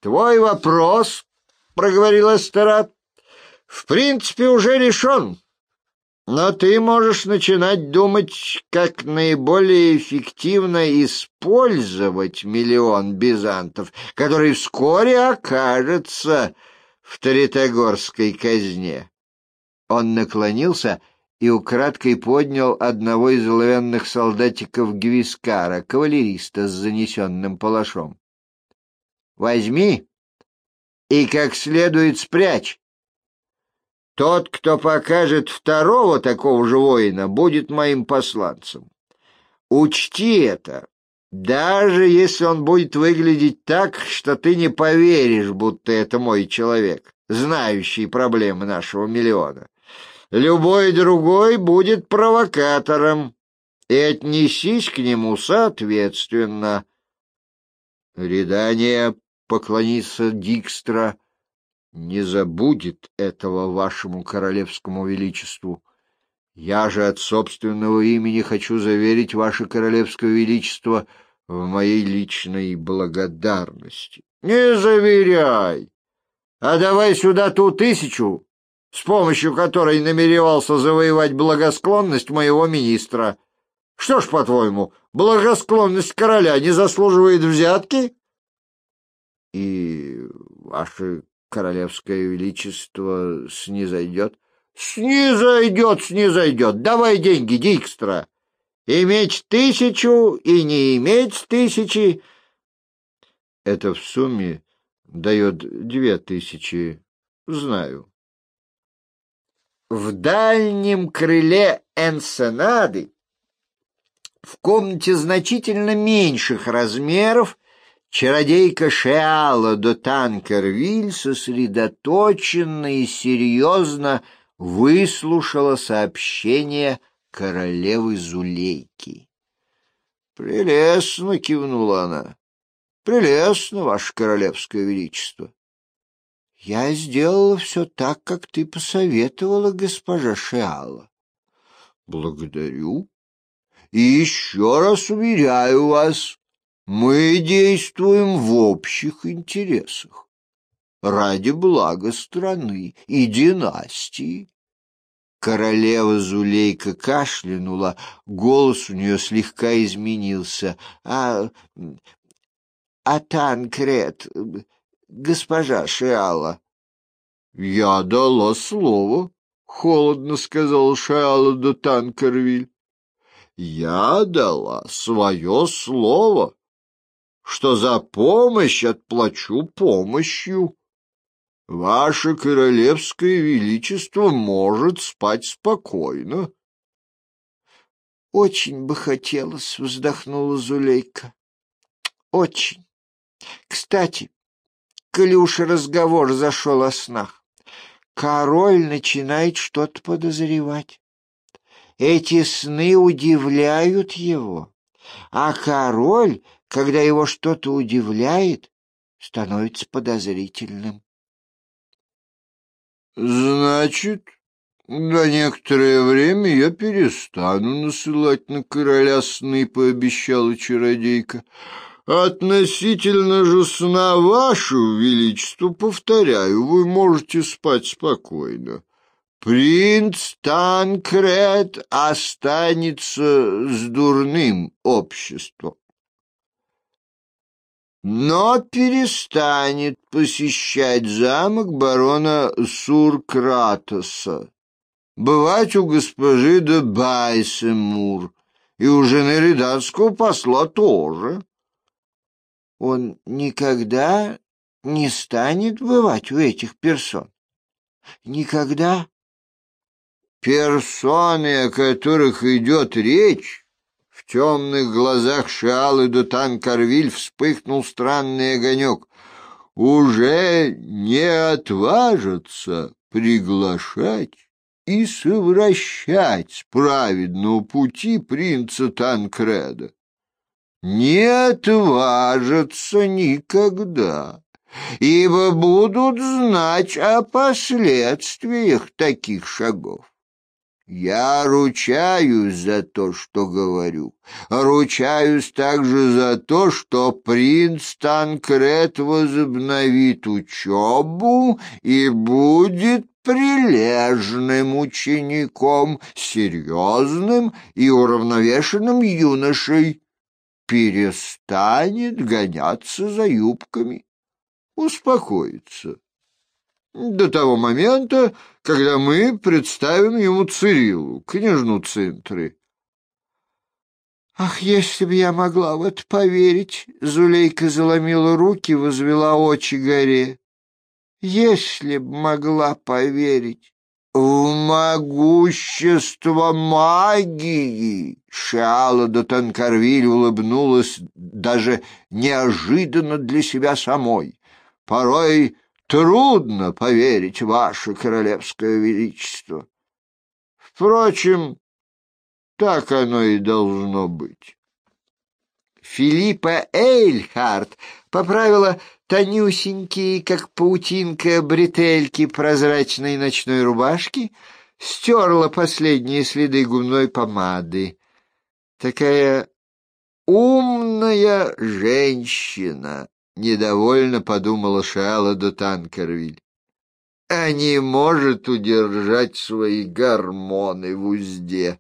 твой вопрос, — проговорил Эстерад, — в принципе уже решен. Но ты можешь начинать думать, как наиболее эффективно использовать 1 000 000 бизантов, который вскоре окажется в Тритогорской казне. Он наклонился и украдкой поднял одного из оловянных солдатиков Гвискара, кавалериста с занесенным палашом. «Возьми и как следует спрячь. Тот, кто покажет второго такого же воина, будет моим посланцем. Учти это, даже если он будет выглядеть так, что ты не поверишь, будто это мой человек, знающий проблемы нашего миллиона. Любой другой будет провокатором, и отнесись к нему соответственно». «Рядание», — поклонился Дикстра, — «не забудет этого вашему королевскому величеству. Я же от собственного имени хочу заверить ваше королевское величество в моей личной благодарности». «Не заверяй, а давай сюда ту 1000, с помощью которой намеревался завоевать благосклонность моего министра. Что ж, по-твоему, благосклонность короля не заслуживает взятки?» «И ваше королевское величество снизойдет?» Снизойдет. Давай деньги, Дикстра. Иметь 1000 и не иметь 1000. Это в сумме дает 2000. Знаю. В дальнем крыле Энсенады, в комнате значительно меньших размеров, чародейка Шеала де Танкервиль сосредоточенно и серьезно выслушала сообщение королевы Зулейки. «Прелестно», — кивнула она, — «прелестно, ваше королевское величество». «Я сделала все так, как ты посоветовала, госпожа Шеала». «Благодарю. И еще раз уверяю вас, мы действуем в общих интересах, ради блага страны и династии». Королева Зулейка кашлянула, голос у нее слегка изменился. А Танкред, госпожа Шеала?» «Я дала слово», — холодно сказал Шеала де Танкервиль. «Я дала свое слово, что за помощь отплачу помощью. Ваше королевское величество может спать спокойно». «Очень бы хотелось», — вздохнула Зулейка. «Очень. Кстати, коли уж разговор зашел о снах, король начинает что-то подозревать. Эти сны удивляют его, а король, когда его что-то удивляет, становится подозрительным». «Значит, на некоторое время я перестану насылать на короля сны», — пообещала чародейка. «Относительно же сна вашего величества, повторяю, вы можете спать спокойно. Принц Танкред останется с дурным обществом, но перестанет посещать замок барона Суркратоса, бывать у госпожи де Байсемур и у жены риданского посла тоже». «Он никогда не станет бывать у этих персон? Никогда?» «Персоны, о которых идет речь». В темных глазах Шеалы де Танкервиль вспыхнул странный огонек. «Уже не отважатся приглашать и совращать с праведного пути принца Танкреда. Не отважатся никогда, ибо будут знать о последствиях таких шагов. Я ручаюсь за то, что говорю. Ручаюсь также за то, что принц Танкрет возобновит учебу и будет прилежным учеником, серьезным и уравновешенным юношей, перестанет гоняться за юбками, успокоится до того момента, когда мы представим ему Цириллу, княжну Цинтры. «Ах, если бы я могла в это поверить!» Зулейка заломила руки, возвела очи горе. «Если б могла поверить!» «В могущество магии!» Шиала де Танкарвиль улыбнулась даже неожиданно для себя самой. «Порой трудно поверить, ваше королевское величество. Впрочем, так оно и должно быть». Филиппа Эйльхарт поправила тонюсенькие, как паутинка, бретельки прозрачной ночной рубашки, стерла последние следы губной помады. Такая умная женщина, недовольно подумала Шиала де Танкервиль. А не может удержать свои гормоны в узде.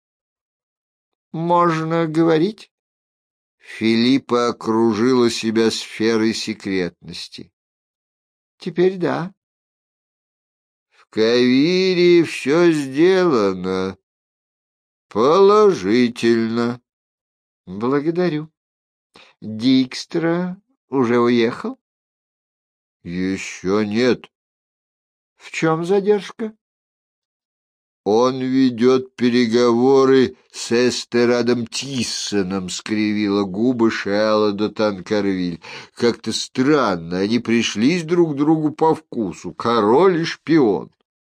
Можно говорить? Филиппа окружила себя сферой секретности. Теперь да. В Кавире все сделано положительно. Благодарю. Дикстра уже уехал? Еще нет. В чем задержка? Он ведет переговоры с Эстерадом Тиссоном, скривила губы Шиала де Танкарвиль. Как-то странно, они пришлись друг другу по вкусу, король и шпион.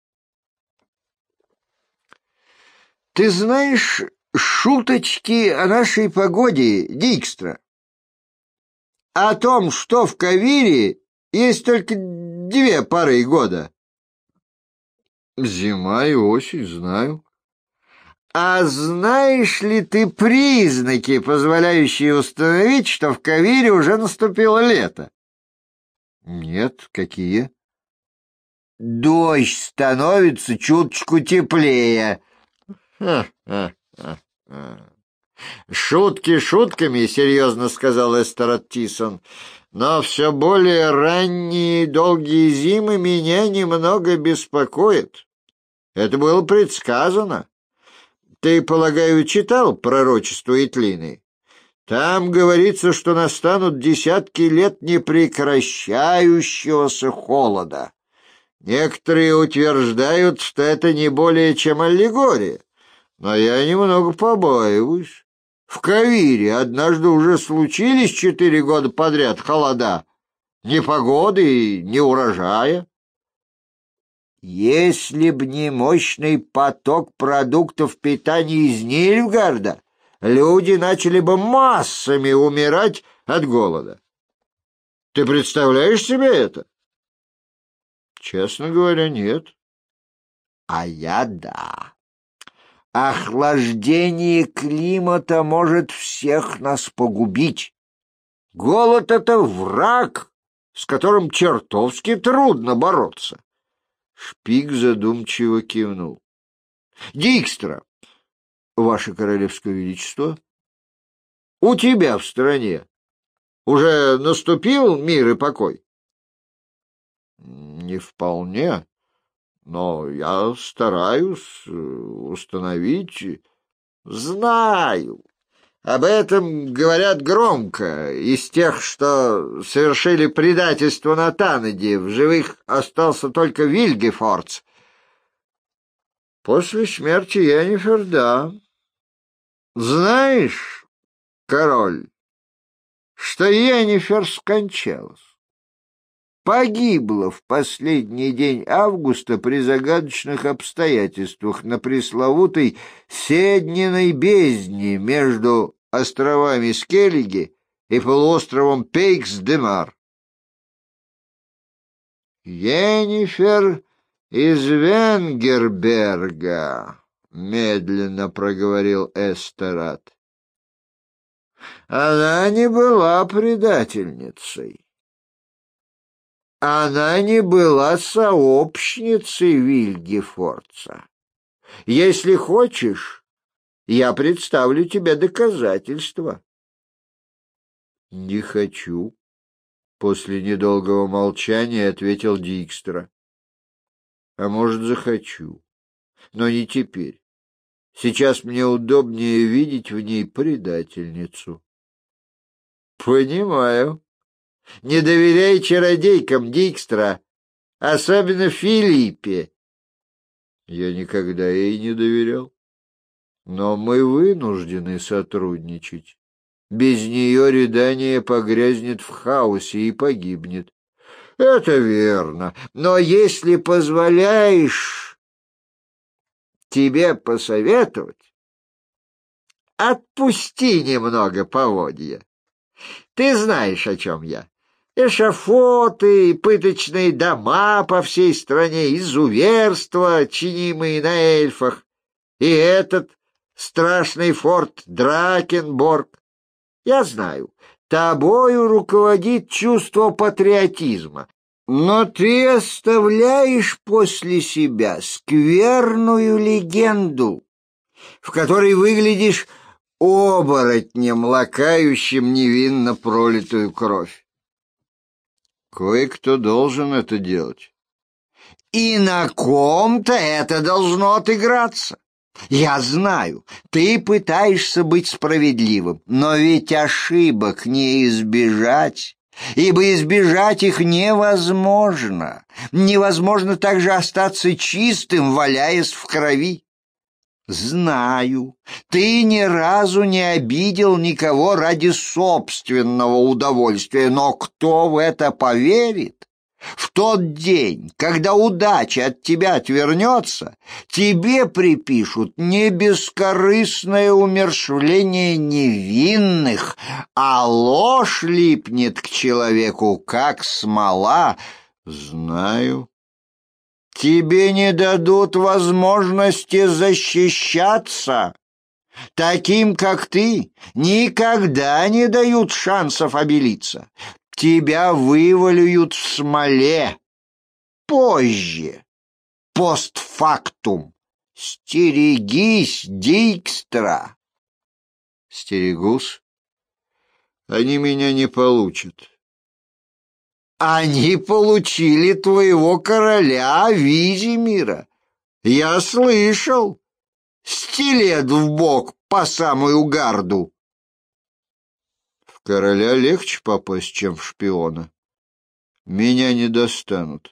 Ты знаешь шуточки о нашей погоде, Дикстра? О том, что в Кавире есть только 2 поры года. Зима и осень, знаю. А знаешь ли ты признаки, позволяющие установить, что в Кавире уже наступило лето? Нет, какие? Дождь становится чуточку теплее. Шутки шутками, серьезно сказал Эстерад Тиссон, но все более ранние долгие зимы меня немного беспокоят. Это было предсказано. Ты, полагаю, читал пророчество Итлины? Там говорится, что настанут десятки лет непрекращающегося холода. Некоторые утверждают, что это не более чем аллегория, но я немного побаиваюсь. В Кавире однажды уже случились 4 года подряд холода, непогоды и не урожая. Если б не мощный поток продуктов питания из Нильфгарда, люди начали бы массами умирать от голода. Ты представляешь себе это? Честно говоря, нет. А я да. Охлаждение климата может всех нас погубить. Голод — это враг, с которым чертовски трудно бороться. Шпик задумчиво кивнул. Дикстра, ваше королевское величество, у тебя в стране уже наступил мир и покой? Не вполне, но я стараюсь установить... Знаю. Об этом говорят громко. Из тех, что совершили предательство на Танеде, в живых остался только Вильгефордс. После смерти Йеннифер, да. Знаешь, король, что Йеннифер скончалась? Погибла в последний день августа при загадочных обстоятельствах на пресловутой Седниной бездне между островами Скеллиги и полуостровом Пейкс-де-Мар. Йеннифер из Венгерберга. медленно проговорил Эстерад. Она не была предательницей. Она не была сообщницей Вильгефорца. Если хочешь, я представлю тебе доказательства. Не хочу. После недолгого молчания ответил Дикстра. А может, захочу. Но не теперь. Сейчас мне удобнее видеть в ней предательницу. Понимаю. Не доверяй чародейкам, Дикстра, особенно Филиппе. Я никогда ей не доверял. Но мы вынуждены сотрудничать. Без нее Редания погрязнет в хаосе и погибнет. Это верно, но если позволяешь тебе посоветовать, отпусти немного поводья. Ты знаешь, о чем я. Эшафоты, пыточные дома по всей стране, изуверства, чинимые на эльфах, и этот страшный форт Дракенборг. Я знаю, тобою руководит чувство патриотизма, но ты оставляешь после себя скверную легенду, в которой выглядишь оборотнем, лакающим невинно пролитую кровь. Кое-кто должен это делать. И на ком-то это должно отыграться. Я знаю, ты пытаешься быть справедливым, но ведь ошибок не избежать, ибо избежать их невозможно. Невозможно также остаться чистым, валяясь в крови. Знаю, ты ни разу не обидел никого ради собственного удовольствия, но кто в это поверит? В тот день, когда удача от тебя отвернется, тебе припишут не бескорыстное умерщвление невинных, а ложь липнет к человеку, как смола. Знаю. Тебе не дадут возможности защищаться. Таким, как ты, никогда не дают шансов обелиться. Тебя вывалюют в смоле. Позже. Постфактум. Стерегись, Дикстра. Стерегусь. Они меня не получат. Они получили твоего короля Визимира. Я слышал. Стилет в бок по самую гарду. В короля легче попасть, чем в шпиона. Меня не достанут.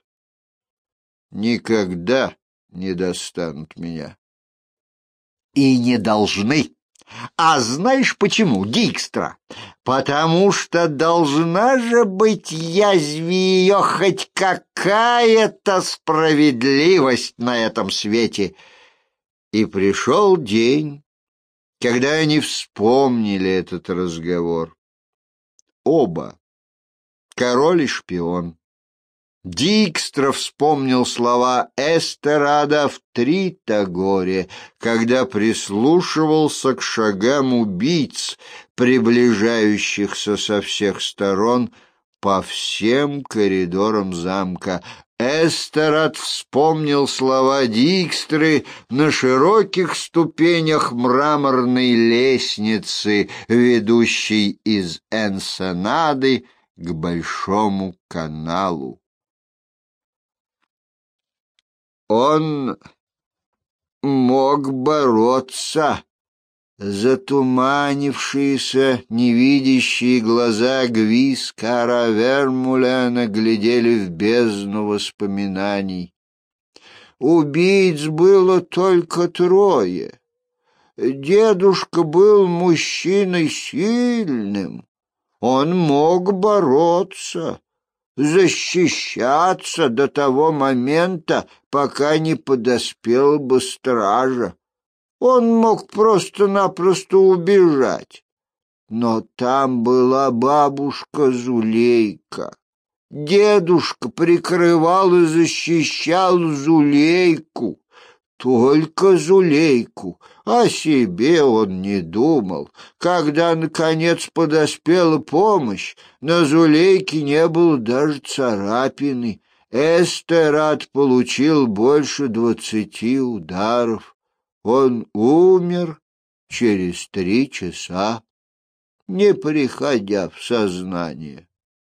Никогда не достанут меня. И не должны. А знаешь почему, Дикстра? Потому что должна же быть язве ее хоть какая-то справедливость на этом свете. И пришел день, когда они вспомнили этот разговор. Оба, король и шпион. Дикстра вспомнил слова Эстерада в Тритагоре, когда прислушивался к шагам убийц, приближающихся со всех сторон по всем коридорам замка. Эстерад вспомнил слова Дикстры на широких ступенях мраморной лестницы, ведущей из Энсенады к Большому каналу. Он мог бороться. Затуманившиеся, невидящие глаза Гвискара Вермулена глядели в бездну воспоминаний. Убийц было только трое. Дедушка был мужчиной сильным. Он мог бороться, защищаться до того момента, пока не подоспел бы стража. Он мог просто-напросто убежать. Но там была бабушка Зулейка. Дедушка прикрывал и защищал Зулейку. только Зулейку. О себе он не думал. Когда, наконец, подоспела помощь, на Зулейке не было даже царапины. Эстерад получил больше 20 ударов. Он умер через 3 часа, не приходя в сознание.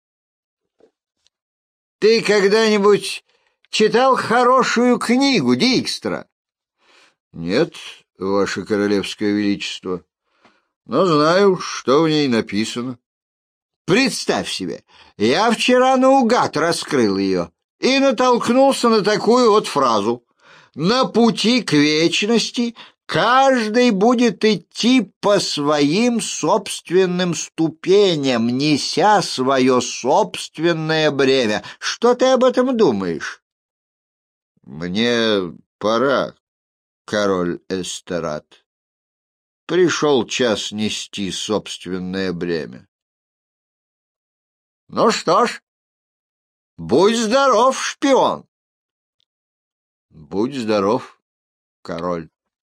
Ты когда-нибудь читал хорошую книгу Дикстра? Нет, ваше королевское величество, но знаю, что в ней написано. Представь себе, я вчера наугад раскрыл ее и натолкнулся на такую вот фразу: «На пути к вечности каждый будет идти по своим собственным ступеням, неся свое собственное бремя». Что ты об этом думаешь? Мне пора, король Эстерад. Пришел час нести собственное бремя. Ну что ж, будь здоров, шпион. Будь здоров, король.